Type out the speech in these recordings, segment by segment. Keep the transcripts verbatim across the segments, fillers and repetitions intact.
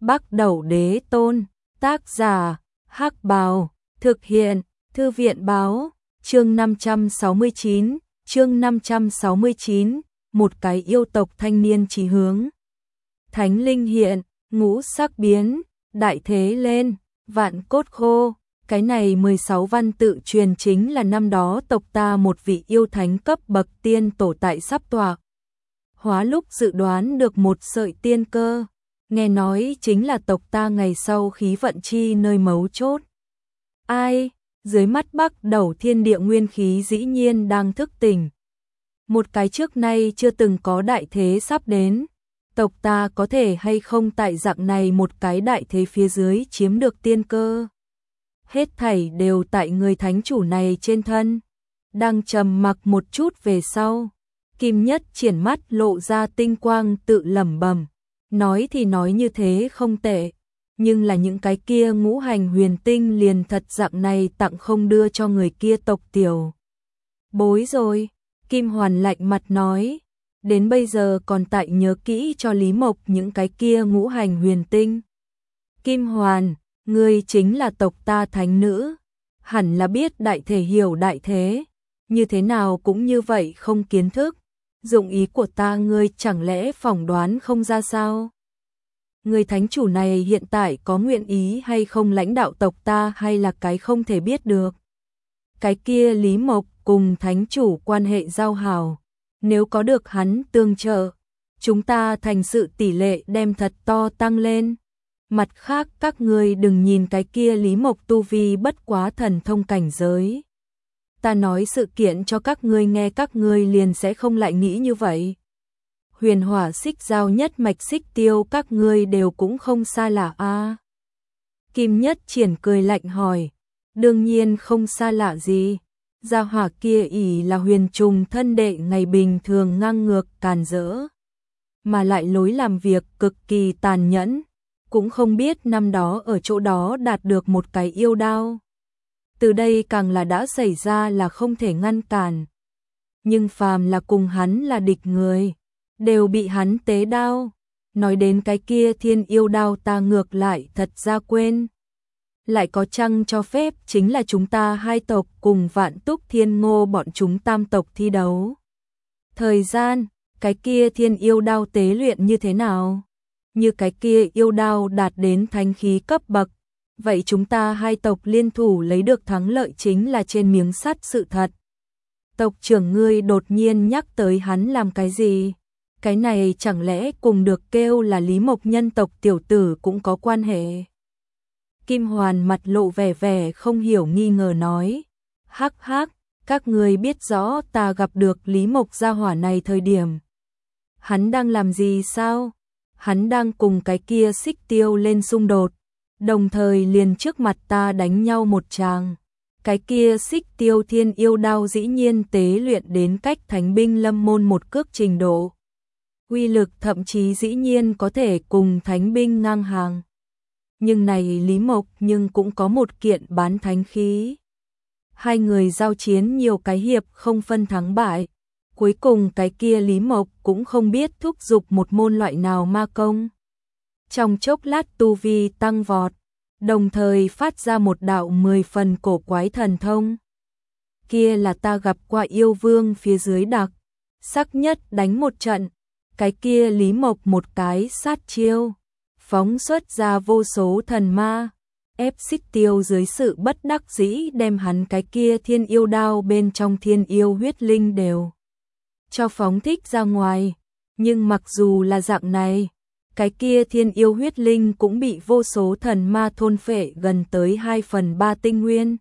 Bắc Đẩu Đế Tôn, tác giả, Hắc Bào, thực hiện, Thư viện Báo, chương năm trăm sáu mươi chín, chương năm trăm sáu mươi chín, một cái yêu tộc thanh niên chí hướng. Thánh linh hiện, ngũ sắc biến, đại thế lên, vạn cốt khô. Cái này mười sáu văn tự truyền chính là năm đó tộc ta một vị yêu thánh cấp bậc tiên tổ tại sắp tọa hóa lúc dự đoán được một sợi tiên cơ, nghe nói chính là tộc ta ngày sau khí vận chi nơi mấu chốt. Ai, dưới mắt Bắc Đẩu thiên địa nguyên khí dĩ nhiên đang thức tỉnh. Một cái trước nay chưa từng có đại thế sắp đến, tộc ta có thể hay không tại dạng này một cái đại thế phía dưới chiếm được tiên cơ. Hết thảy đều tại người thánh chủ này trên thân. Đang trầm mặc một chút về sau, Kim Nhất triển mắt lộ ra tinh quang tự lẩm bẩm, nói thì nói như thế không tệ, nhưng là những cái kia ngũ hành huyền tinh liền thật dạng này tặng không đưa cho người kia tộc tiểu bối rồi. Kim Hoàn lạnh mặt nói, đến bây giờ còn tại nhớ kỹ cho Lý Mộc những cái kia ngũ hành huyền tinh. Kim Hoàn, ngươi chính là tộc ta thánh nữ, hẳn là biết đại thể hiểu đại thế, như thế nào cũng như vậy không kiến thức, dụng ý của ta ngươi chẳng lẽ phỏng đoán không ra sao? Người thánh chủ này hiện tại có nguyện ý hay không lãnh đạo tộc ta hay là cái không thể biết được. Cái kia Lý Mộc cùng thánh chủ quan hệ giao hảo, nếu có được hắn tương trợ, chúng ta thành sự tỷ lệ đem thật to tăng lên. Mặt khác các ngươi đừng nhìn cái kia Lý Mộc tu vi bất quá thần thông cảnh giới. Ta nói sự kiện cho các ngươi nghe các ngươi liền sẽ không lại nghĩ như vậy. Huyền hỏa xích giao nhất mạch xích tiêu các ngươi đều cũng không xa lạ a. À. Kim Nhất triển cười lạnh hỏi, đương nhiên không xa lạ gì. Gia hỏa kia ỷ là huyền trùng thân đệ ngày bình thường ngang ngược càn rỡ, mà lại lối làm việc cực kỳ tàn nhẫn. Cũng không biết năm đó ở chỗ đó đạt được một cái yêu đao. Từ đây càng là đã xảy ra là không thể ngăn cản. Nhưng phàm là cùng hắn là địch người, đều bị hắn tế đao. Nói đến cái kia thiên yêu đao ta ngược lại thật ra quên. Lại có chăng cho phép chính là chúng ta hai tộc cùng Vạn Túc Thiên Ngô bọn chúng tam tộc thi đấu. Thời gian, cái kia thiên yêu đao tế luyện như thế nào? Như cái kia yêu đao đạt đến thánh khí cấp bậc, vậy chúng ta hai tộc liên thủ lấy được thắng lợi chính là trên miếng sắt sự thật. Tộc trưởng ngươi đột nhiên nhắc tới hắn làm cái gì? Cái này chẳng lẽ cùng được kêu là Lý Mộc nhân tộc tiểu tử cũng có quan hệ? Kim Hoàn mặt lộ vẻ vẻ không hiểu nghi ngờ nói, hắc hắc, các ngươi biết rõ ta gặp được Lý Mộc gia hỏa này thời điểm. Hắn đang làm gì sao? Hắn đang cùng cái kia xích tiêu lên xung đột, đồng thời liền trước mặt ta đánh nhau một tràng. Cái kia xích tiêu thiên yêu đao dĩ nhiên tế luyện đến cách thánh binh lâm môn một cước trình độ. Uy lực thậm chí dĩ nhiên có thể cùng thánh binh ngang hàng. Nhưng này Lý Mộc nhưng cũng có một kiện bán thánh khí. Hai người giao chiến nhiều cái hiệp không phân thắng bại. Cuối cùng cái kia Lý Mộc cũng không biết thúc giục một môn loại nào ma công. Trong chốc lát tu vi tăng vọt, đồng thời phát ra một đạo mười phần cổ quái thần thông. Kia là ta gặp qua yêu vương phía dưới đặc, sắc nhất đánh một trận, cái kia Lý Mộc một cái sát chiêu, phóng xuất ra vô số thần ma, ép xích tiêu dưới sự bất đắc dĩ đem hắn cái kia thiên yêu đao bên trong thiên yêu huyết linh đều cho phóng thích ra ngoài. Nhưng mặc dù là dạng này, cái kia thiên yêu huyết linh cũng bị vô số thần ma thôn phệ gần tới hai phần ba tinh nguyên.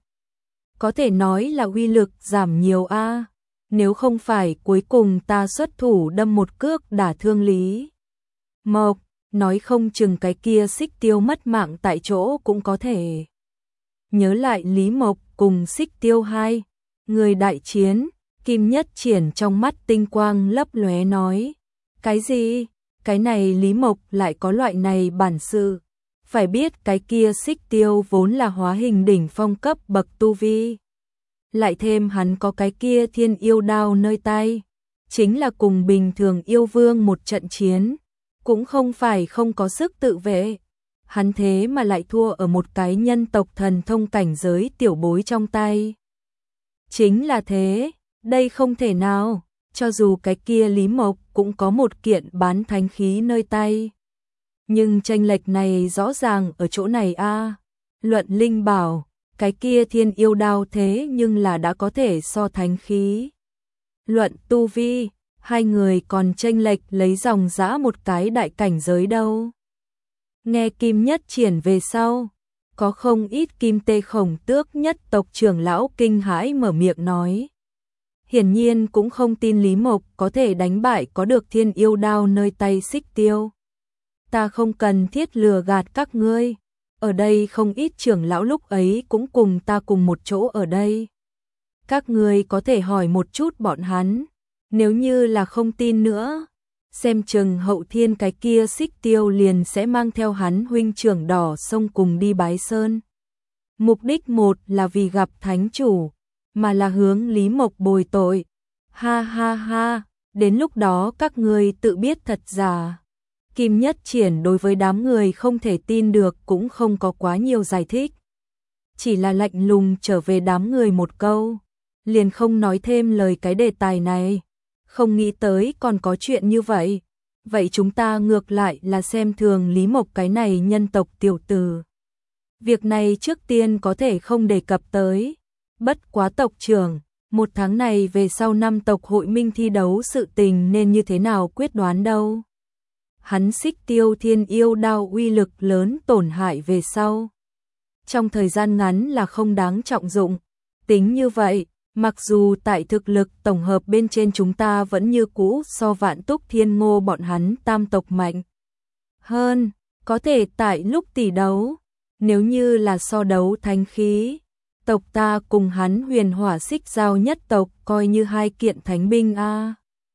Có thể nói là uy lực giảm nhiều a. À. Nếu không phải cuối cùng ta xuất thủ đâm một cước đả thương Lý Mộc, nói không chừng cái kia xích tiêu mất mạng tại chỗ cũng có thể. Nhớ lại Lý Mộc cùng xích tiêu hai người đại chiến, Kim Nhất triển trong mắt tinh quang lấp lóe nói, cái gì? Cái này Lý Mộc lại có loại này bản sự. Phải biết cái kia xích tiêu vốn là hóa hình đỉnh phong cấp bậc tu vi. Lại thêm hắn có cái kia thiên yêu đao nơi tay, chính là cùng bình thường yêu vương một trận chiến, cũng không phải không có sức tự vệ. hắn thế mà lại thua ở một cái nhân tộc thần thông cảnh giới tiểu bối trong tay. Chính là thế, đây không thể nào, cho dù cái kia Lý Mộc cũng có một kiện bán thánh khí nơi tay. Nhưng chênh lệch này rõ ràng ở chỗ này a. Luận linh bảo, cái kia thiên yêu đao thế nhưng là đã có thể so thánh khí. Luận tu vi, hai người còn chênh lệch lấy dòng dã một cái đại cảnh giới đâu. Nghe Kim Nhất Triển về sau, có không ít Kim Tê Khổng Tước nhất tộc trưởng lão kinh hãi mở miệng nói. Hiển nhiên cũng không tin Lý Mộc có thể đánh bại có được thiên yêu đao nơi tay Xích Tiêu. Ta không cần thiết lừa gạt các ngươi, ở đây không ít trưởng lão lúc ấy cũng cùng ta cùng một chỗ ở đây. Các ngươi có thể hỏi một chút bọn hắn, nếu như là không tin nữa, xem chừng hậu thiên cái kia Xích Tiêu liền sẽ mang theo hắn huynh trưởng đỏ sông cùng đi bái sơn. Mục đích một là vì gặp thánh chủ, mà là hướng Lý Mộc bồi tội. Ha ha ha, đến lúc đó các ngươi tự biết thật giả. Kim Nhất Triển đối với đám người không thể tin được cũng không có quá nhiều giải thích. Chỉ là lạnh lùng trở về đám người một câu, liền không nói thêm lời cái đề tài này. Không nghĩ tới còn có chuyện như vậy. Vậy chúng ta ngược lại là xem thường Lý Mộc cái này nhân tộc tiểu tử. Việc này trước tiên có thể không đề cập tới. Bất quá tộc trưởng, một tháng này về sau năm tộc hội minh thi đấu sự tình nên như thế nào quyết đoán đâu. Hắn Xích Tiêu thiên yêu đao uy lực lớn tổn hại về sau. Trong thời gian ngắn là không đáng trọng dụng. Tính như vậy, mặc dù tại thực lực tổng hợp bên trên chúng ta vẫn như cũ so Vạn Túc Thiên Ngô bọn hắn tam tộc mạnh hơn, có thể tại lúc tỷ đấu, nếu như là so đấu thánh khí, tộc ta cùng hắn Huyền Hỏa Xích Giao nhất tộc coi như hai kiện thánh binh a.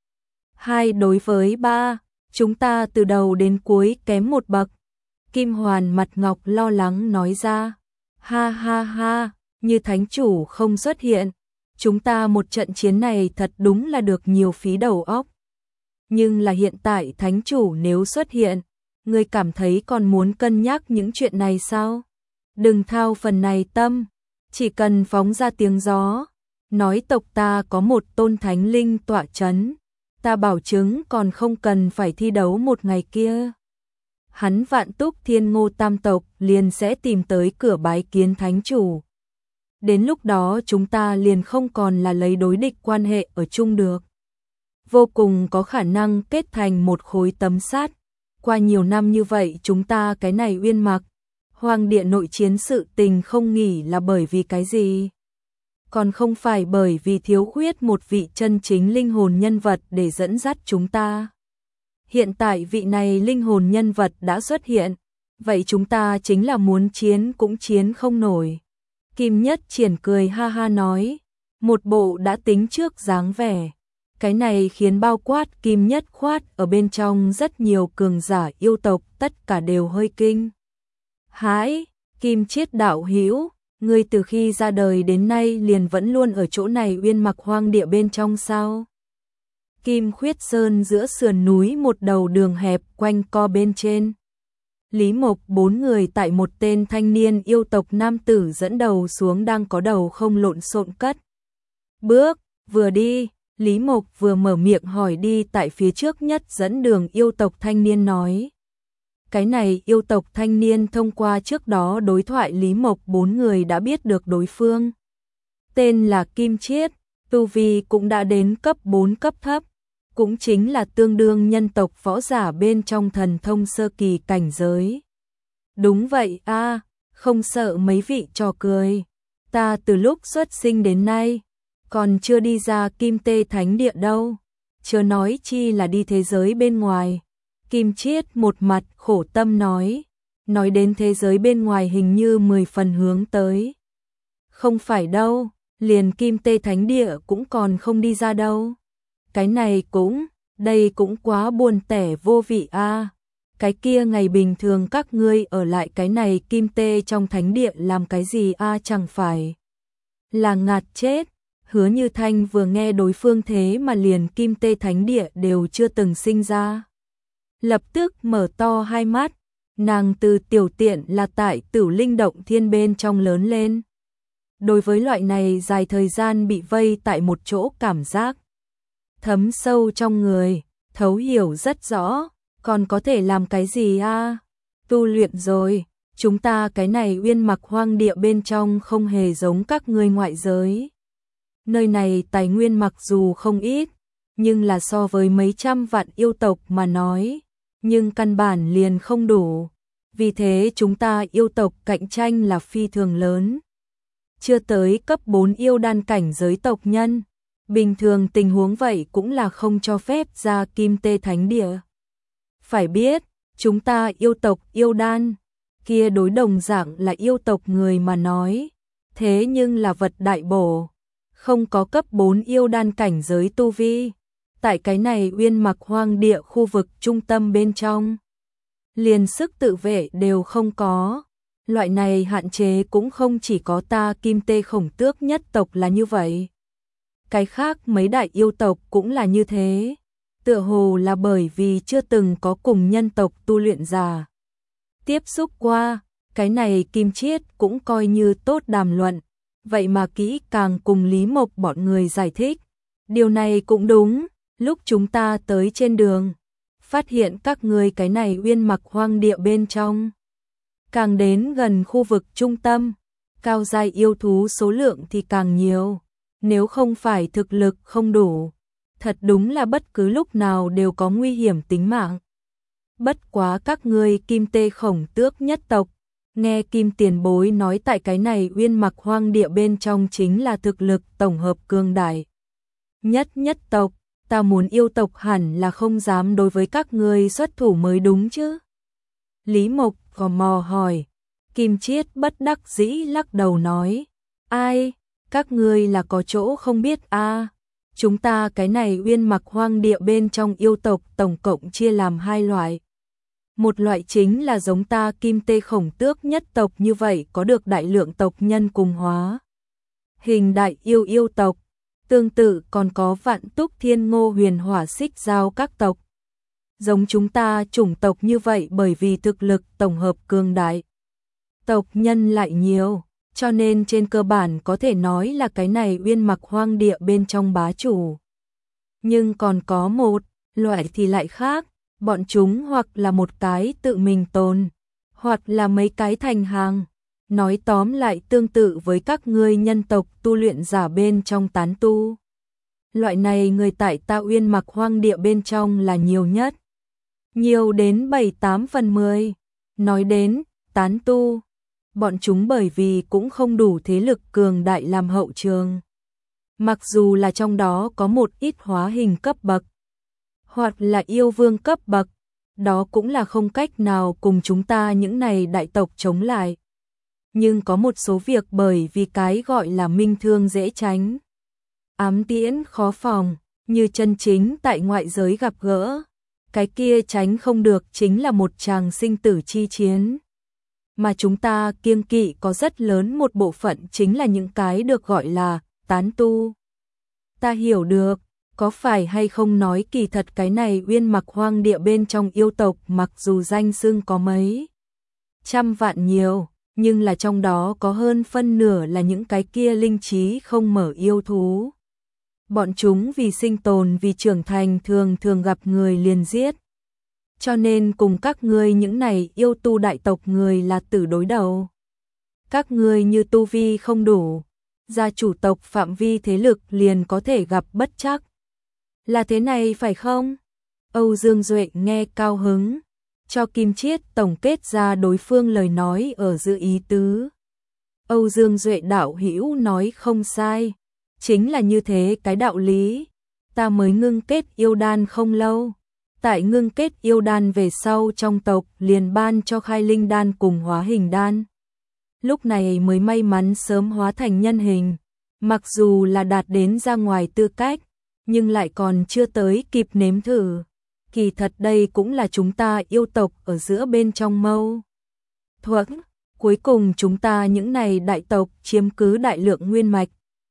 Hai đối với ba, chúng ta từ đầu đến cuối kém một bậc. Kim Hoàn mặt ngọc lo lắng nói ra. Ha ha ha, như thánh chủ không xuất hiện, chúng ta một trận chiến này thật đúng là được nhiều phí đầu óc. Nhưng là hiện tại thánh chủ nếu xuất hiện, ngươi cảm thấy còn muốn cân nhắc những chuyện này sao? Đừng thao phần này tâm, chỉ cần phóng ra tiếng gió, nói tộc ta có một tôn thánh linh tọa chấn, ta bảo chứng còn không cần phải thi đấu một ngày kia. Hắn Vạn Túc Thiên Ngô tam tộc liền sẽ tìm tới cửa bái kiến thánh chủ. Đến lúc đó chúng ta liền không còn là lấy đối địch quan hệ ở chung được. Vô cùng có khả năng kết thành một khối tấm sắt. Qua nhiều năm như vậy chúng ta cái này Uyên Mặc, Hoàng Địa nội chiến sự tình không nghỉ là bởi vì cái gì? Còn không phải bởi vì thiếu khuyết một vị chân chính linh hồn nhân vật để dẫn dắt chúng ta. Hiện tại vị này linh hồn nhân vật đã xuất hiện, vậy chúng ta chính là muốn chiến cũng chiến không nổi. Kim Nhất Triển cười ha ha nói, một bộ đã tính trước dáng vẻ. Cái này khiến bao quát Kim Nhất Khoát ở bên trong rất nhiều cường giả yêu tộc tất cả đều hơi kinh. Hãi, Kim Chiết đạo hữu, ngươi từ khi ra đời đến nay liền vẫn luôn ở chỗ này Uyên Mặc Hoang Địa bên trong sao? Kim Khuyết Sơn giữa sườn núi một đầu đường hẹp quanh co bên trên. Lý Mộc bốn người tại một tên thanh niên yêu tộc nam tử dẫn đầu xuống đang có đầu không lộn xộn cất. Bước, vừa đi, Lý Mộc vừa mở miệng hỏi đi tại phía trước nhất dẫn đường yêu tộc thanh niên nói. Cái này yêu tộc thanh niên thông qua trước đó đối thoại Lý Mộc bốn người đã biết được đối phương. Tên là Kim Chiết, tu vi cũng đã đến cấp bốn cấp thấp. Cũng chính là tương đương nhân tộc võ giả bên trong thần thông sơ kỳ cảnh giới. Đúng vậy a, không sợ mấy vị trò cười. Ta từ lúc xuất sinh đến nay, còn chưa đi ra Kim Tê Thánh Địa đâu. Chớ nói chi là đi thế giới bên ngoài. Kim Chiết một mặt khổ tâm nói. Nói đến thế giới bên ngoài hình như mười phần hướng tới. Không phải đâu, liền Kim Tê Thánh Địa cũng còn không đi ra đâu. Cái này cũng, đây cũng quá buồn tẻ vô vị a. Cái kia ngày bình thường các ngươi ở lại cái này Kim Tê trong thánh địa làm cái gì a, chẳng phải là ngạt chết. Hứa Như Thanh vừa nghe đối phương thế mà liền Kim Tê thánh địa đều chưa từng sinh ra, lập tức mở to hai mắt, Nàng từ tiểu tiện là tại Tử Linh động thiên bên trong lớn lên. Đối với loại này dài thời gian bị vây tại một chỗ cảm giác thấm sâu trong người, thấu hiểu rất rõ, còn có thể làm cái gì a? Tu luyện rồi, chúng ta cái này Uyên Mặc hoang địa bên trong không hề giống các ngươi ngoại giới. Nơi này tài nguyên mặc dù không ít, nhưng là so với mấy trăm vạn yêu tộc mà nói, nhưng căn bản liền không đủ. Vì thế chúng ta yêu tộc cạnh tranh là phi thường lớn. Chưa tới cấp bốn yêu đan cảnh giới tộc nhân, bình thường tình huống vậy cũng là không cho phép ra Kim Tê Thánh Địa. Phải biết, chúng ta yêu tộc yêu đan, kia đối đồng dạng là yêu tộc người mà nói, thế nhưng là vật đại bổ, không có cấp bốn yêu đan cảnh giới tu vi. Tại cái này Uyên Mặc hoang địa khu vực trung tâm bên trong, liền sức tự vệ đều không có. Loại này hạn chế cũng không chỉ có ta Kim Tê Khổng Tước nhất tộc là như vậy. Cái khác mấy đại yêu tộc cũng là như thế. Tựa hồ là bởi vì chưa từng có cùng nhân tộc tu luyện giả tiếp xúc qua, cái này Kim Chiết cũng coi như tốt đàm luận. Vậy mà kỹ càng cùng Lý Mộc bọn người giải thích. Điều này cũng đúng, lúc chúng ta tới trên đường, phát hiện các ngươi cái này Uyên Mặc hoang địa bên trong. Càng đến gần khu vực trung tâm, cao giai yêu thú số lượng thì càng nhiều. Nếu không phải thực lực không đủ, thật đúng là bất cứ lúc nào đều có nguy hiểm tính mạng. Bất quá các ngươi Kim Tê Khổng Tước nhất tộc, nghe Kim tiền bối nói tại cái này Uyên Mặc hoang địa bên trong chính là thực lực tổng hợp cường đại nhất nhất tộc, ta muốn yêu tộc hẳn là không dám đối với các ngươi xuất thủ mới đúng chứ. Lý Mộc gò mò hỏi. Kim Chiết bất đắc dĩ lắc đầu nói, ai, các ngươi là có chỗ không biết a? À, chúng ta cái này Uyên Mặc hoang địa bên trong yêu tộc tổng cộng chia làm hai loại. Một loại chính là giống ta Kim Tê Khổng Tước nhất tộc như vậy có được đại lượng tộc nhân cùng hóa hình đại yêu yêu tộc. Tương tự còn có Vạn Túc Thiên Ngô Huyền Hỏa Xích Giao các tộc. Giống chúng ta chủng tộc như vậy bởi vì thực lực tổng hợp cường đại, tộc nhân lại nhiều, cho nên trên cơ bản có thể nói là cái này Uyên Mặc hoang địa bên trong bá chủ. Nhưng còn có một loại thì lại khác, bọn chúng hoặc là một cái tự mình tồn, hoặc là mấy cái thành hàng. Nói tóm lại tương tự với các ngươi nhân tộc tu luyện giả bên trong tán tu. Loại này người tại ta Uyên Mặc hoang địa bên trong là nhiều nhất. Nhiều đến bảy tám phần mười. Nói đến tán tu, bọn chúng bởi vì cũng không đủ thế lực cường đại làm hậu trường. Mặc dù là trong đó có một ít hóa hình cấp bậc, hoặc là yêu vương cấp bậc, đó cũng là không cách nào cùng chúng ta những này đại tộc chống lại. Nhưng có một số việc bởi vì cái gọi là minh thương dễ tránh, ám tiễn khó phòng, như chân chính tại ngoại giới gặp gỡ, cái kia tránh không được chính là một tràng sinh tử chi chiến. Mà chúng ta kiêng kỵ có rất lớn một bộ phận chính là những cái được gọi là tán tu. Ta hiểu được, có phải hay không nói kỳ thật cái này Uyên Mặc hoang địa bên trong yêu tộc mặc dù danh xưng có mấy trăm vạn nhiều, nhưng là trong đó có hơn phân nửa là những cái kia linh trí không mở yêu thú. Bọn chúng vì sinh tồn vì trưởng thành thường thường gặp người liền giết. Cho nên cùng các ngươi những này yêu tu đại tộc người là tử đối đầu. Các ngươi như tu vi không đủ, gia chủ tộc phạm vi thế lực liền có thể gặp bất trắc. Là thế này phải không? Âu Dương Duệ nghe cao hứng, cho Kim Chiết tổng kết ra đối phương lời nói ở giữa ý tứ. Âu Dương Duệ đạo hữu nói không sai, chính là như thế cái đạo lý. Ta mới ngưng kết yêu đan không lâu, tại ngưng kết yêu đan về sau trong tộc liền ban cho khai linh đan cùng hóa hình đan. Lúc này mới may mắn sớm hóa thành nhân hình, mặc dù là đạt đến ra ngoài tư cách, nhưng lại còn chưa tới kịp nếm thử. Kỳ thật đây cũng là chúng ta yêu tộc ở giữa bên trong mâu thuẫn. Cuối cùng chúng ta những này đại tộc chiếm cứ đại lượng nguyên mạch,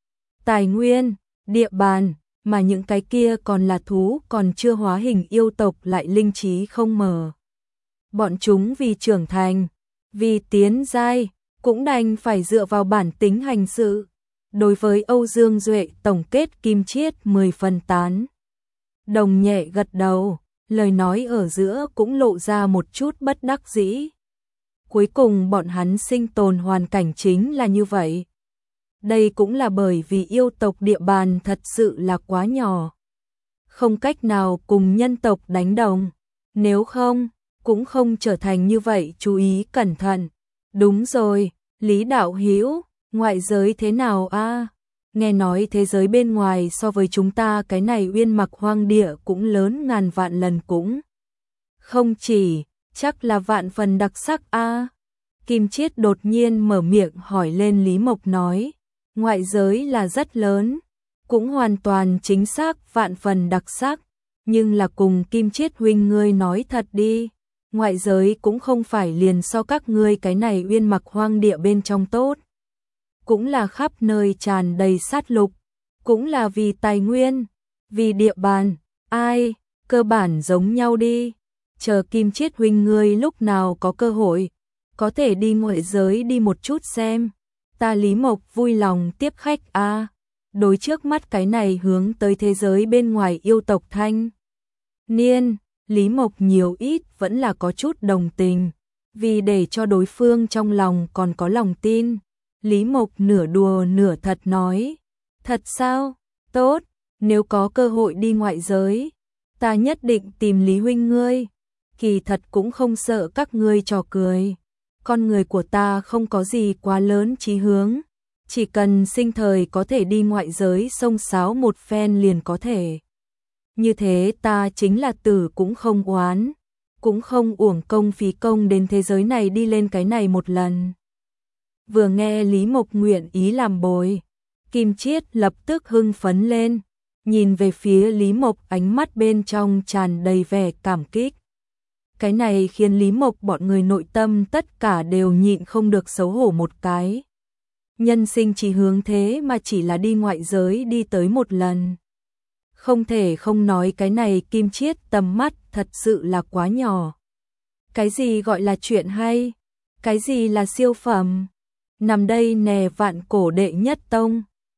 tài nguyên, địa bàn, mà những cái kia còn là thú còn chưa hóa hình yêu tộc lại linh trí không mở. bọn chúng vì trưởng thành, vì tiến giai, cũng đành phải dựa vào bản tính hành sự. Đối với Âu Dương Duệ tổng kết Kim Chiết mười phần tán. Đồng nhẹ gật đầu, lời nói ở giữa cũng lộ ra một chút bất đắc dĩ. Cuối cùng bọn hắn sinh tồn hoàn cảnh chính là như vậy. Đây cũng là bởi vì yêu tộc địa bàn thật sự là quá nhỏ. Không cách nào cùng nhân tộc đánh đồng. Nếu không, cũng không trở thành như vậy, chú ý cẩn thận. Đúng rồi, Lý đạo hữu, ngoại giới thế nào a? Nghe nói thế giới bên ngoài so với chúng ta cái này Uyên Mặc hoang địa cũng lớn ngàn vạn lần cũng. Không chỉ, chắc là vạn phần đặc sắc a. Kim Chiết đột nhiên mở miệng hỏi lên. Lý Mộc nói, ngoại giới là rất lớn, cũng hoàn toàn chính xác vạn phần đặc sắc, nhưng là cùng Kim Chiết huynh ngươi nói thật đi, ngoại giới cũng không phải liền so các ngươi cái này Uyên Mặc hoang địa bên trong tốt, cũng là khắp nơi tràn đầy sát lục, cũng là vì tài nguyên, vì địa bàn, ai, cơ bản giống nhau đi, chờ Kim Chiết huynh ngươi lúc nào có cơ hội, có thể đi ngoại giới đi một chút xem, ta Lý Mộc vui lòng tiếp khách a. Đối trước mắt cái này hướng tới thế giới bên ngoài yêu tộc thanh niên, Lý Mộc nhiều ít vẫn là có chút đồng tình, vì để cho đối phương trong lòng còn có lòng tin. Lý Mộc nửa đùa nửa thật nói, thật sao, tốt, nếu có cơ hội đi ngoại giới, ta nhất định tìm Lý huynh ngươi, kỳ thật cũng không sợ các ngươi trò cười, con người của ta không có gì quá lớn chí hướng, chỉ cần sinh thời có thể đi ngoại giới xông xáo một phen liền có thể. Như thế ta chính là tử cũng không oán, cũng không uổng công phí công đến thế giới này đi lên cái này một lần. Vừa nghe Lý Mộc nguyện ý làm bồi, Kim Chiết lập tức hưng phấn lên, nhìn về phía Lý Mộc ánh mắt bên trong tràn đầy vẻ cảm kích. Cái này khiến Lý Mộc bọn người nội tâm tất cả đều nhịn không được xấu hổ một cái. Nhân sinh chỉ hướng thế mà chỉ là đi ngoại giới đi tới một lần. Không thể không nói cái này Kim Chiết tầm mắt thật sự là quá nhỏ. Cái gì gọi là chuyện hay? Cái gì là siêu phẩm? Nằm đây nè vạn cổ đệ nhất tông.